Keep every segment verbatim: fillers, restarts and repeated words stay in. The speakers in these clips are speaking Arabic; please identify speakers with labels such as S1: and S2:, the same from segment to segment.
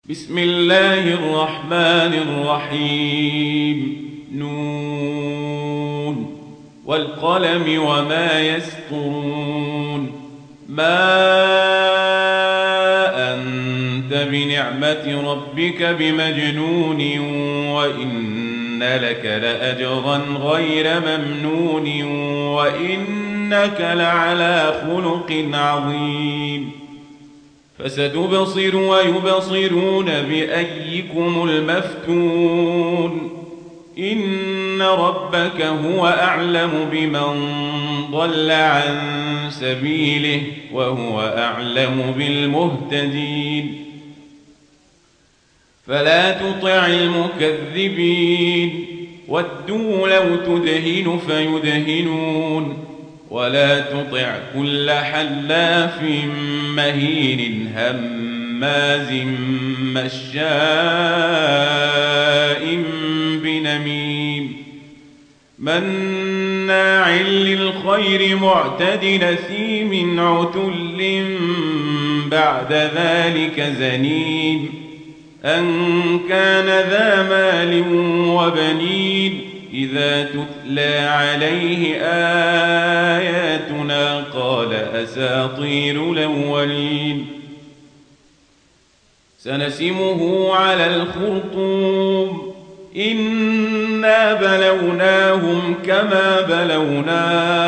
S1: بسم الله الرحمن الرحيم. نون والقلم وما يسطرون. ما أنت بنعمة ربك بمجنون وإن لك لأجرا غير ممنون وإنك لعلى خلق عظيم. فستبصر ويبصرون بأيكم المفتون. إن ربك هو أعلم بمن ضل عن سبيله وهو أعلم بالمهتدين. فلا تطع المكذبين ودوا لو تدهن فيدهنون ولا تطع كل حلاف مهين هماز مشاء بنميم مناع للخير معتد نثيم عتل بعد ذلك زنيم أن كان ذا مال وبنين إذا تتلى عليه آياتنا قال أساطير الأولين. سنسمه على الخرطوم. إنا بلوناهم كما بلونا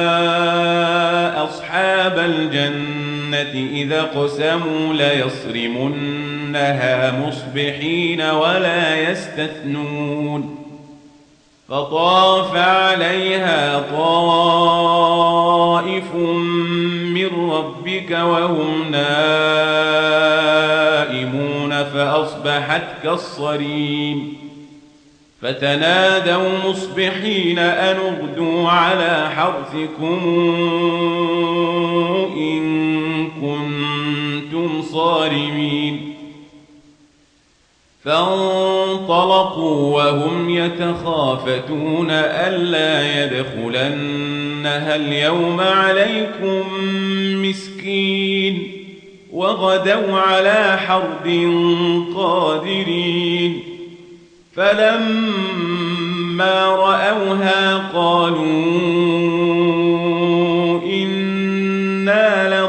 S1: أصحاب الجنة إذا قسموا ليصرمنها مصبحين ولا يستثنون. فطاف عليها طائف من ربك وهم نائمون فأصبحت كالصريم. فتنادوا مصبحين أن اغدوا على حرثكم إن كنتم صارمين. فانطلقوا وهم يتخافتون ألا يدخلنها اليوم عليكم مسكين وغدوا على حرد قادرين. فلما رأوها قالوا إنا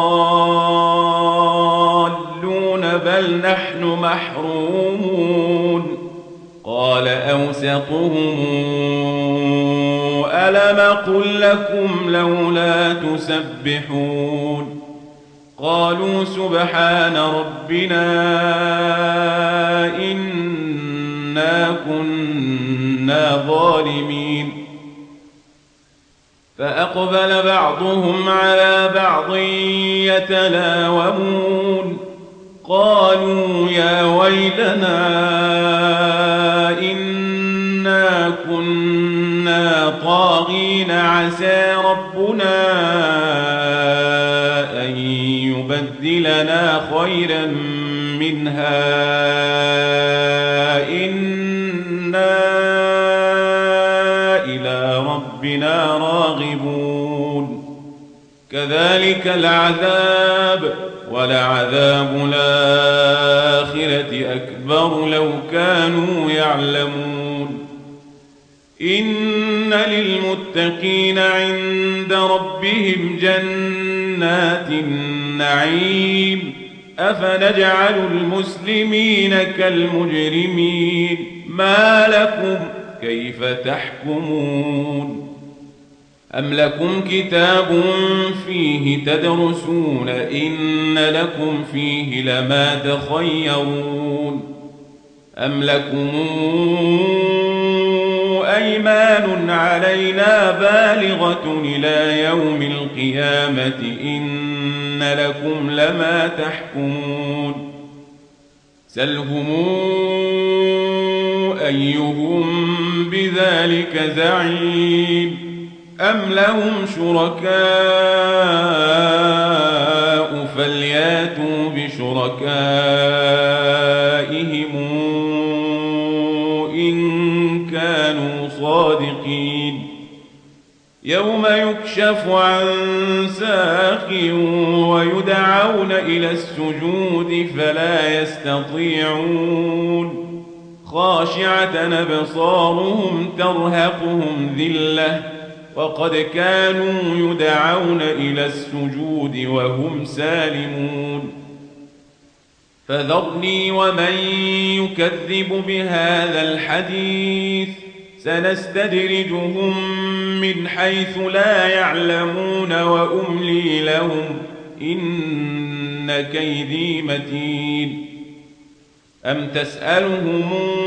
S1: لضالون بل نحن محرومون. قال أوسطهم ألم أقل لكم لولا تسبحون. قالوا سبحان ربنا إنا كنا ظالمين. فأقبل بعضهم على بعض يتلاومون. قالوا يا ويلنا إنا كنا طاغين عسى ربنا أن يبدلنا خيرا منها إنا إلى ربنا راغبون. كذلك العذاب ولعذاب الآخرة أكبر لو كانوا يعلمون. إن للمتقين عند ربهم جنات النعيم. أفنجعل المسلمين كالمجرمين ما لكم كيف تحكمون. أم لكم كتاب فيه تدرسون إن لكم فيه لما تخيرون. أم لكم أيمان علينا بالغة إلى يوم القيامة إن لكم لما تحكمون. سلهم أيهم بذلك زعيم. أم لهم شركاء فلياتوا بشركائهم إن كانوا صادقين. يوم يكشف عن ساق ويدعون إلى السجود فلا يستطيعون خاشعة أبصارهم ترهقهم ذلة وقد كانوا يدعون إلى السجود وهم سالمون فذرني ومن يكذب بهذا الحديث سنستدرجهم من حيث لا يعلمون وأملي لهم إن كيدي متين أم تسألهم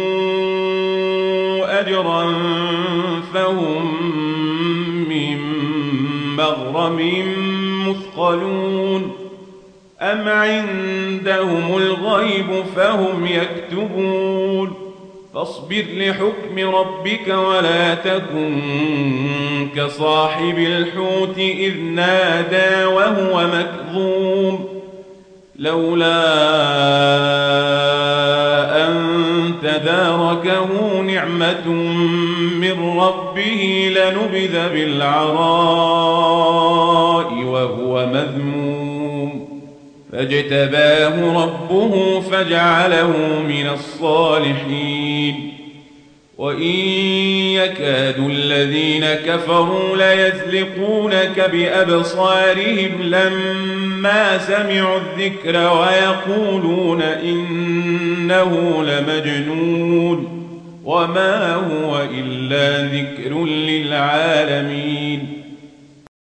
S1: أجرا فهم من مغرم مثقلون أم عندهم الغيب فهم يكتبون فاصبر لحكم ربك ولا تكن كصاحب الحوت إذ نادى وهو مكظوم لولا أن تداركه نعمة من ربه لنبذ بالعراء وهو مذموم فاجتباه ربه فجعله من الصالحين وإن يكاد الذين كفروا ليزلقونك بأبصارهم لما سمعوا الذكر ويقولون إنه لمجنون وما هو إلا ذكر للعالمين